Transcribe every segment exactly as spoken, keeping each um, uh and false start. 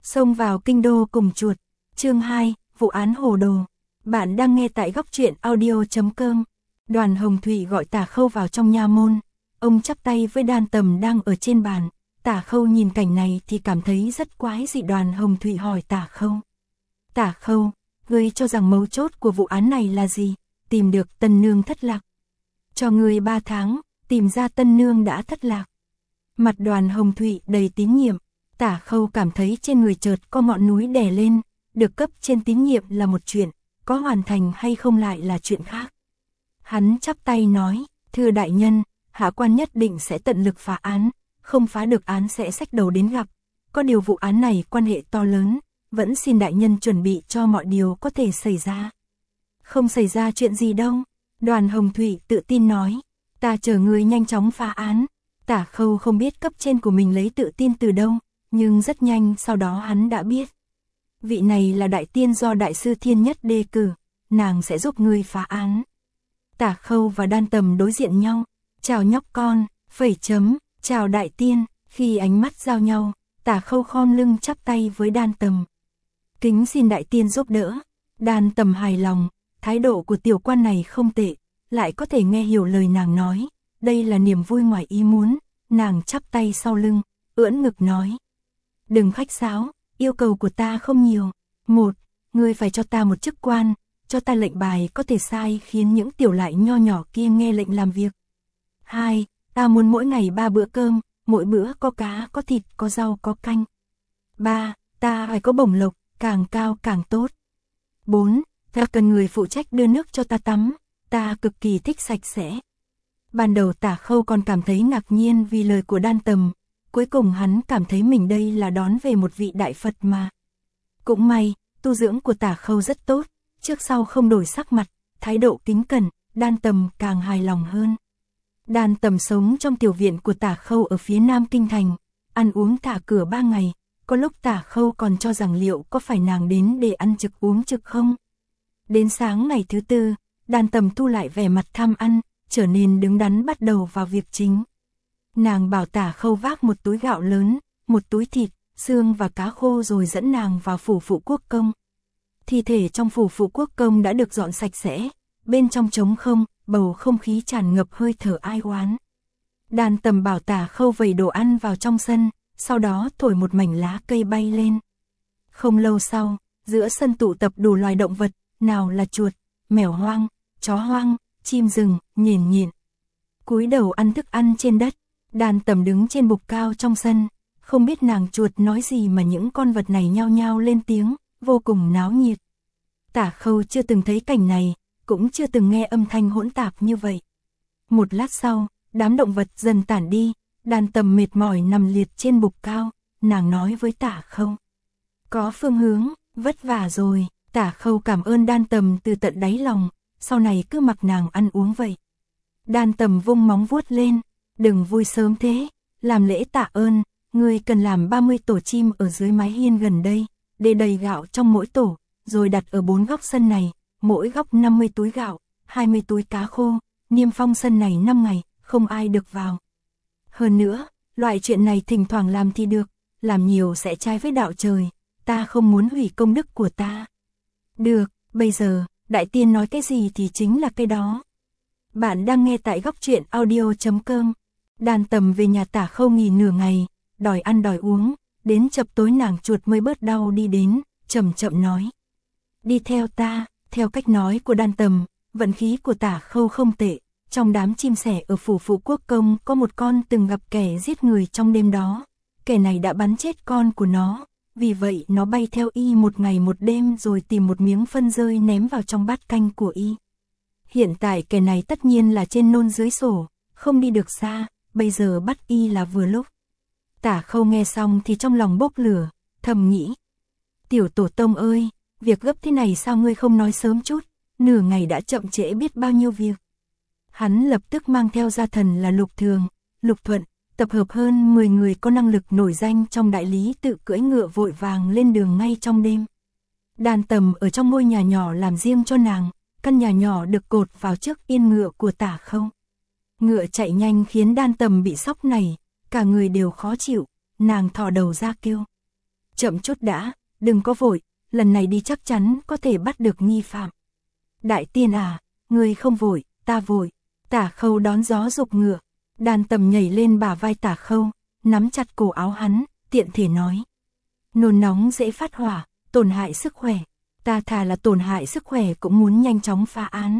Xông vào kinh đô cùng chuột. Chương hai, vụ án hồ đồ. Bạn đang nghe tại góc truyện audio chấm com. Đoàn Hồng Thụy gọi Tả Khâu vào trong nha môn. Ông chắp tay với Đan Tầm đang ở trên bàn. Tả Khâu nhìn cảnh này thì cảm thấy rất quái dị. Đoàn Hồng Thụy hỏi Tả Khâu. Tả Khâu, ngươi cho rằng mấu chốt của vụ án này là gì? Tìm được Tân Nương thất lạc. Cho ngươi ba tháng, tìm ra Tân Nương đã thất lạc. Mặt Đoàn Hồng Thụy đầy tín nhiệm. Tả Khâu cảm thấy trên người chợt có ngọn núi đè lên. Được cấp trên tín nhiệm là một chuyện, có hoàn thành hay không lại là chuyện khác. Hắn chắp tay nói, thưa đại nhân, hạ quan nhất định sẽ tận lực phá án, không phá được án sẽ xách đầu đến gặp. Có điều vụ án này quan hệ to lớn, vẫn xin đại nhân chuẩn bị cho mọi điều có thể xảy ra. Không xảy ra chuyện gì đâu, Đoàn Hồng Thụy tự tin nói, ta chờ người nhanh chóng phá án. Tả Khâu không biết cấp trên của mình lấy tự tin từ đâu, nhưng rất nhanh sau đó hắn đã biết. Vị này là đại tiên do đại sư Thiên Nhất đề cử, nàng sẽ giúp ngươi phá án. Tả Khâu và Đan Tầm đối diện nhau, chào nhóc con, phẩy chấm, chào đại tiên. Khi ánh mắt giao nhau, Tả Khâu khom lưng chắp tay với Đan Tầm. Kính xin đại tiên giúp đỡ. Đan Tầm hài lòng, thái độ của tiểu quan này không tệ, lại có thể nghe hiểu lời nàng nói, đây là niềm vui ngoài ý muốn. Nàng chắp tay sau lưng, ưỡn ngực nói. Đừng khách sáo, yêu cầu của ta không nhiều. Một, ngươi phải cho ta một chức quan, cho ta lệnh bài có thể sai khiến những tiểu lại nho nhỏ kia nghe lệnh làm việc. Hai, ta muốn mỗi ngày ba bữa cơm, mỗi bữa có cá, có thịt, có rau, có canh. Ba, ta phải có bổng lộc, càng cao càng tốt. Bốn, ta cần người phụ trách đưa nước cho ta tắm, ta cực kỳ thích sạch sẽ. Ban đầu Tả Khâu còn cảm thấy ngạc nhiên vì lời của Đan Tầm, cuối cùng hắn cảm thấy mình đây là đón về một vị đại Phật mà. Cũng may, tu dưỡng của Tả Khâu rất tốt, trước sau không đổi sắc mặt, thái độ kính cẩn, Đan Tầm càng hài lòng hơn. Đan Tầm sống trong tiểu viện của Tả Khâu ở phía nam kinh thành, ăn uống thả cửa ba ngày, có lúc Tả Khâu còn cho rằng liệu có phải nàng đến để ăn trực uống trực không. Đến sáng ngày thứ tư, Đan Tầm thu lại vẻ mặt tham ăn, trở nên đứng đắn bắt đầu vào việc chính. Nàng bảo Tả Khâu vác một túi gạo lớn, một túi thịt, xương và cá khô rồi dẫn nàng vào phủ phụ quốc công. Thi thể trong phủ phụ quốc công đã được dọn sạch sẽ, bên trong trống không, bầu không khí tràn ngập hơi thở ai oán. Đan Tầm bảo Tả Khâu vẩy đồ ăn vào trong sân, sau đó thổi một mảnh lá cây bay lên. Không lâu sau, giữa sân tụ tập đủ loài động vật, nào là chuột, mèo hoang, chó hoang, chim rừng, nhện nhện. Cúi đầu ăn thức ăn trên đất. Đan Tầm đứng trên bục cao trong sân, không biết nàng chuột nói gì mà những con vật này nhao nhao lên tiếng, vô cùng náo nhiệt. Tả Khâu chưa từng thấy cảnh này, cũng chưa từng nghe âm thanh hỗn tạp như vậy. Một lát sau, đám động vật dần tản đi, Đan Tầm mệt mỏi nằm liệt trên bục cao, nàng nói với Tả Khâu. Có phương hướng, vất vả rồi. Tả Khâu cảm ơn Đan Tầm từ tận đáy lòng, sau này cứ mặc nàng ăn uống vậy. Đan Tầm vung móng vuốt lên. Đừng vui sớm thế, làm lễ tạ ơn, ngươi cần làm ba mươi tổ chim ở dưới mái hiên gần đây, để đầy gạo trong mỗi tổ, rồi đặt ở bốn góc sân này, mỗi góc năm mươi túi gạo, hai mươi túi cá khô, niêm phong sân này năm ngày, không ai được vào. Hơn nữa, loại chuyện này thỉnh thoảng làm thì được, làm nhiều sẽ trái với đạo trời, ta không muốn hủy công đức của ta. Được, bây giờ, đại tiên nói cái gì thì chính là cái đó. Bạn đang nghe tại góc truyện audio chấm com. Đan Tầm về nhà Tả Khâu nghỉ nửa ngày, đòi ăn đòi uống, đến chập tối nàng chuột mới bớt đau đi đến, chậm chậm nói. Đi theo ta, theo cách nói của Đan Tầm, vận khí của Tả Khâu không tệ, trong đám chim sẻ ở phủ phụ quốc công có một con từng gặp kẻ giết người trong đêm đó, kẻ này đã bắn chết con của nó, vì vậy nó bay theo y một ngày một đêm rồi tìm một miếng phân rơi ném vào trong bát canh của y. Hiện tại kẻ này tất nhiên là trên nôn dưới sổ, không đi được xa, bây giờ bắt y là vừa lúc. Tả Khâu nghe xong thì trong lòng bốc lửa, thầm nghĩ. Tiểu tổ tông ơi, việc gấp thế này sao ngươi không nói sớm chút, nửa ngày đã chậm trễ biết bao nhiêu việc. Hắn lập tức mang theo gia thần là Lục Thường, Lục Thuận, tập hợp hơn mười người có năng lực nổi danh trong đại lý tự cưỡi ngựa vội vàng lên đường ngay trong đêm. Đan Tầm ở trong ngôi nhà nhỏ làm riêng cho nàng, căn nhà nhỏ được cột vào trước yên ngựa của Tả Khâu. Ngựa chạy nhanh khiến Đan Tầm bị sóc nảy, cả người đều khó chịu, nàng thò đầu ra kêu. chậm chút đã, đừng có vội, lần này đi chắc chắn có thể bắt được nghi phạm. Đại tiên à, ngươi không vội, ta vội. Tả Khâu đón gió dục ngựa, Đan Tầm nhảy lên bả vai Tả Khâu, nắm chặt cổ áo hắn, tiện thể nói. Nôn nóng dễ phát hỏa, tổn hại sức khỏe, ta thà là tổn hại sức khỏe cũng muốn nhanh chóng phá án.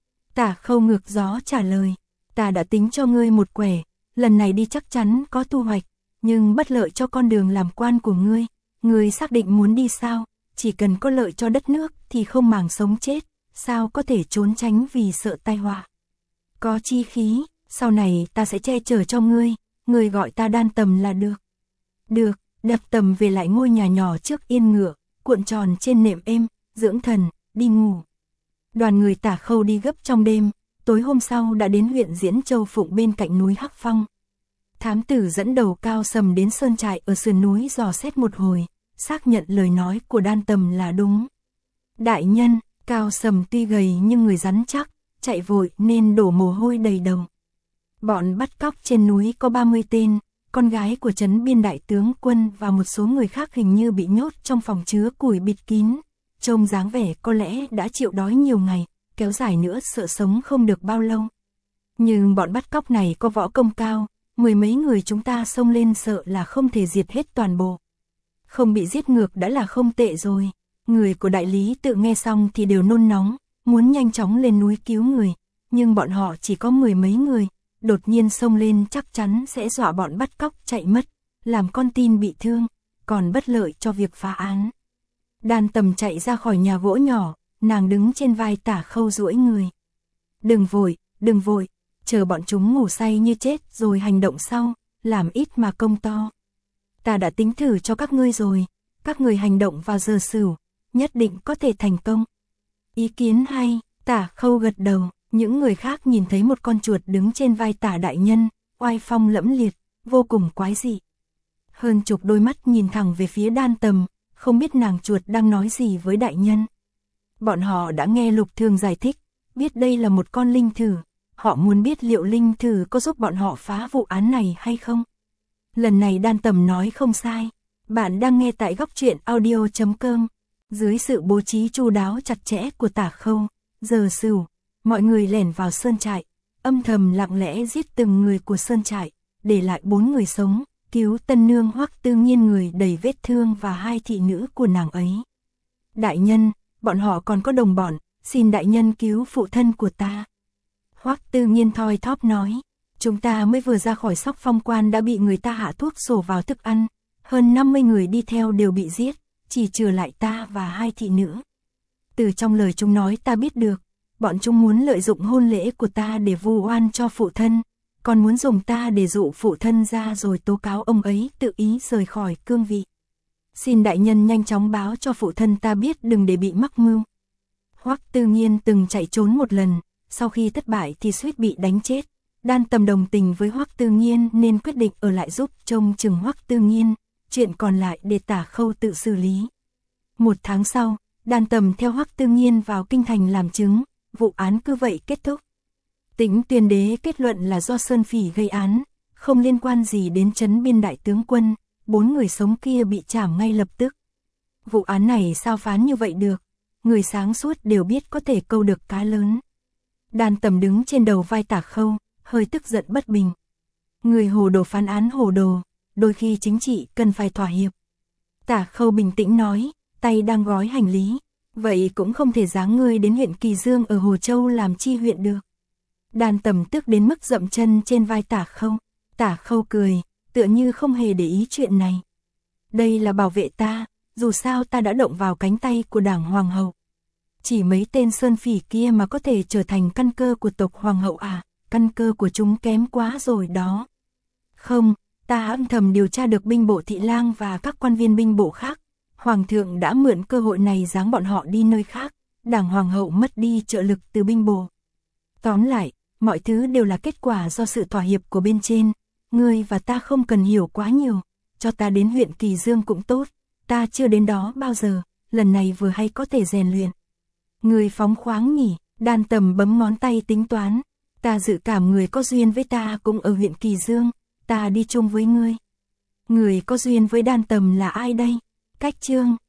Tả Khâu ngược gió trả lời, ta đã tính cho ngươi một quẻ, lần này đi chắc chắn có thu hoạch, nhưng bất lợi cho con đường làm quan của ngươi. Ngươi xác định muốn đi sao? Chỉ cần có lợi cho đất nước thì không màng sống chết, sao có thể trốn tránh vì sợ tai họa. Có chi khí, sau này ta sẽ che chở cho ngươi, ngươi gọi ta Đan Tầm là được. Được, Đập Tầm về lại ngôi nhà nhỏ trước yên ngựa, cuộn tròn trên nệm êm, dưỡng thần, đi ngủ. Đoàn người Tả Khâu đi gấp trong đêm, tối hôm sau đã đến huyện Diễn Châu Phụng bên cạnh núi Hắc Phong. Thám tử dẫn đầu Cao Sầm đến sơn trại ở sườn núi dò xét một hồi, xác nhận lời nói của Đan Tầm là đúng. Đại nhân, Cao Sầm tuy gầy nhưng người rắn chắc, chạy vội nên đổ mồ hôi đầy đầu. Bọn bắt cóc trên núi có ba mươi tên, con gái của trấn biên đại tướng quân và một số người khác hình như bị nhốt trong phòng chứa củi bịt kín. Trông dáng vẻ có lẽ đã chịu đói nhiều ngày, kéo dài nữa sợ sống không được bao lâu. Nhưng bọn bắt cóc này có võ công cao, mười mấy người chúng ta xông lên sợ là không thể diệt hết toàn bộ. Không bị giết ngược đã là không tệ rồi. Người của đại lý tự nghe xong thì đều nôn nóng, muốn nhanh chóng lên núi cứu người, nhưng bọn họ chỉ có mười mấy người, đột nhiên xông lên chắc chắn sẽ dọa bọn bắt cóc chạy mất, làm con tin bị thương, còn bất lợi cho việc phá án. Đan Tầm chạy ra khỏi nhà gỗ nhỏ, nàng đứng trên vai Tả Khâu duỗi người. Đừng vội, đừng vội, chờ bọn chúng ngủ say như chết rồi hành động sau, làm ít mà công to. Ta đã tính thử cho các ngươi rồi, các người hành động vào giờ sửu, nhất định có thể thành công. Ý kiến hay, Tả Khâu gật đầu, những người khác nhìn thấy một con chuột đứng trên vai Tả đại nhân, oai phong lẫm liệt, vô cùng quái dị. Hơn chục đôi mắt nhìn thẳng về phía Đan Tầm, không biết nàng chuột đang nói gì với đại nhân. Bọn họ đã nghe Lục Thường giải thích, biết đây là một con linh thử, họ muốn biết liệu linh thử có giúp bọn họ phá vụ án này hay không. Lần này Đan Tầm nói không sai, bạn đang nghe tại góc truyện audio chấm com. Dưới sự bố trí chu đáo chặt chẽ của Tả Khâu, giờ sửu, mọi người lẻn vào sơn trại, âm thầm lặng lẽ giết từng người của sơn trại, để lại bốn người sống, cứu tân nương Hoắc Tư Nghiên người đầy vết thương và hai thị nữ của nàng ấy. Đại nhân, bọn họ còn có đồng bọn, xin đại nhân cứu phụ thân của ta. Hoắc Tư Nghiên thoi thóp nói, chúng ta mới vừa ra khỏi Sóc Phong quan đã bị người ta hạ thuốc sổ vào thức ăn, hơn năm mươi người đi theo đều bị giết, chỉ trừ lại ta và hai thị nữ. Từ trong lời chúng nói ta biết được, bọn chúng muốn lợi dụng hôn lễ của ta để vu oan cho phụ thân, còn muốn dùng ta để dụ phụ thân ra rồi tố cáo ông ấy tự ý rời khỏi cương vị. Xin đại nhân nhanh chóng báo cho phụ thân ta biết đừng để bị mắc mưu. Hoắc Tư Nghiên từng chạy trốn một lần, sau khi thất bại thì suýt bị đánh chết. Đan Tầm đồng tình với Hoắc Tư Nghiên nên quyết định ở lại giúp trông chừng Hoắc Tư Nghiên, chuyện còn lại để Tả Khâu tự xử lý. Một tháng sau, Đan Tầm theo Hoắc Tư Nghiên vào kinh thành làm chứng, vụ án cứ vậy kết thúc. Tĩnh Tuyên Đế kết luận là do Sơn Phỉ gây án, không liên quan gì đến trấn biên đại tướng quân, bốn người sống kia bị trảm ngay lập tức. Vụ án này sao phán như vậy được, người sáng suốt đều biết có thể câu được cá lớn. Đan Tầm đứng trên đầu vai Tả Khâu, hơi tức giận bất bình. Người hồ đồ phán án hồ đồ, đôi khi chính trị cần phải thỏa hiệp. Tả Khâu bình tĩnh nói, tay đang gói hành lý, vậy cũng không thể giáng ngươi đến huyện Kỳ Dương ở Hồ Châu làm chi huyện được. Đan Tầm tức đến mức dậm chân trên vai Tả Khâu. Tả Khâu cười, tựa như không hề để ý chuyện này. Đây là bảo vệ ta, dù sao ta đã động vào cánh tay của đảng Hoàng hậu. Chỉ mấy tên Sơn Phỉ kia mà có thể trở thành căn cơ của tộc Hoàng hậu à, căn cơ của chúng kém quá rồi đó. Không, ta âm thầm điều tra được binh bộ thị lang và các quan viên binh bộ khác. Hoàng thượng đã mượn cơ hội này giáng bọn họ đi nơi khác, đảng Hoàng hậu mất đi trợ lực từ binh bộ. Tóm lại, mọi thứ đều là kết quả do sự thỏa hiệp của bên trên, ngươi và ta không cần hiểu quá nhiều, cho ta đến huyện Kỳ Dương cũng tốt, ta chưa đến đó bao giờ, lần này vừa hay có thể rèn luyện. Ngươi phóng khoáng nhỉ, Đan Tầm bấm ngón tay tính toán, ta dự cảm người có duyên với ta cũng ở huyện Kỳ Dương, ta đi chung với ngươi. Người có duyên với Đan Tầm là ai đây? Cách chương